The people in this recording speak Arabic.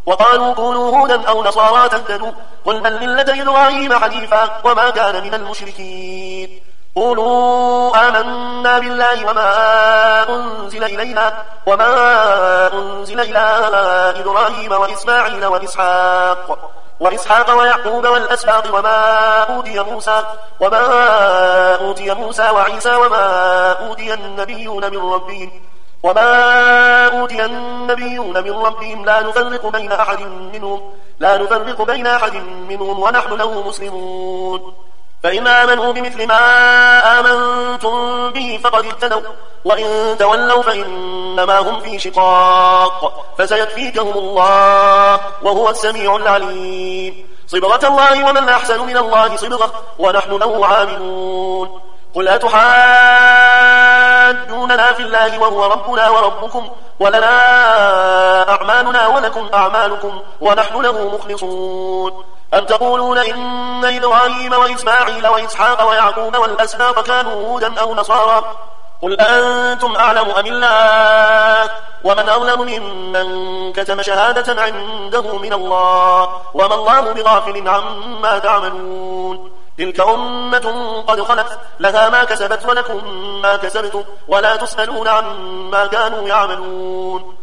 وقالوا كونوا هودا أو نصارى تهتدوا قل بل ملة إبراهيم حنيفا وما كان من المشركين قولوا آمنا بالله وما أنزل إلى إبراهيم وإسماعيل وإسحاق ويعقوب والأسباط وما أوتي موسى وعيسى وما أوتي النبيون من ربهم لا نفرق بين أحد منهم ونحن له مسلمون فإن آمنوا بمثل ما آمنتم به فقد اهتدوا وإن تولوا فإنما هم في شقاق فسيكفيكهم الله وهو السميع العليم صبغة الله ومن أحسن من الله صبغة ونحن له عابدون قل أتحاجوننا في الله وهو ربنا وربكم ولنا أعمالنا ولكم أعمالكم ونحن له مخلصون أم تقولون إن إبراهيم وإسماعيل وإسحاق ويعقوب والأسباط كانوا هودا أو نصارى قل أنتم أعلم أم الله ومن أظلم ممن كتم شهادة عنده من الله وما الله بغافل عما تعملون تلك أمة قد خلت لها ما كسبت ولكم ما كسبتم ولا تسألون عما كانوا يعملون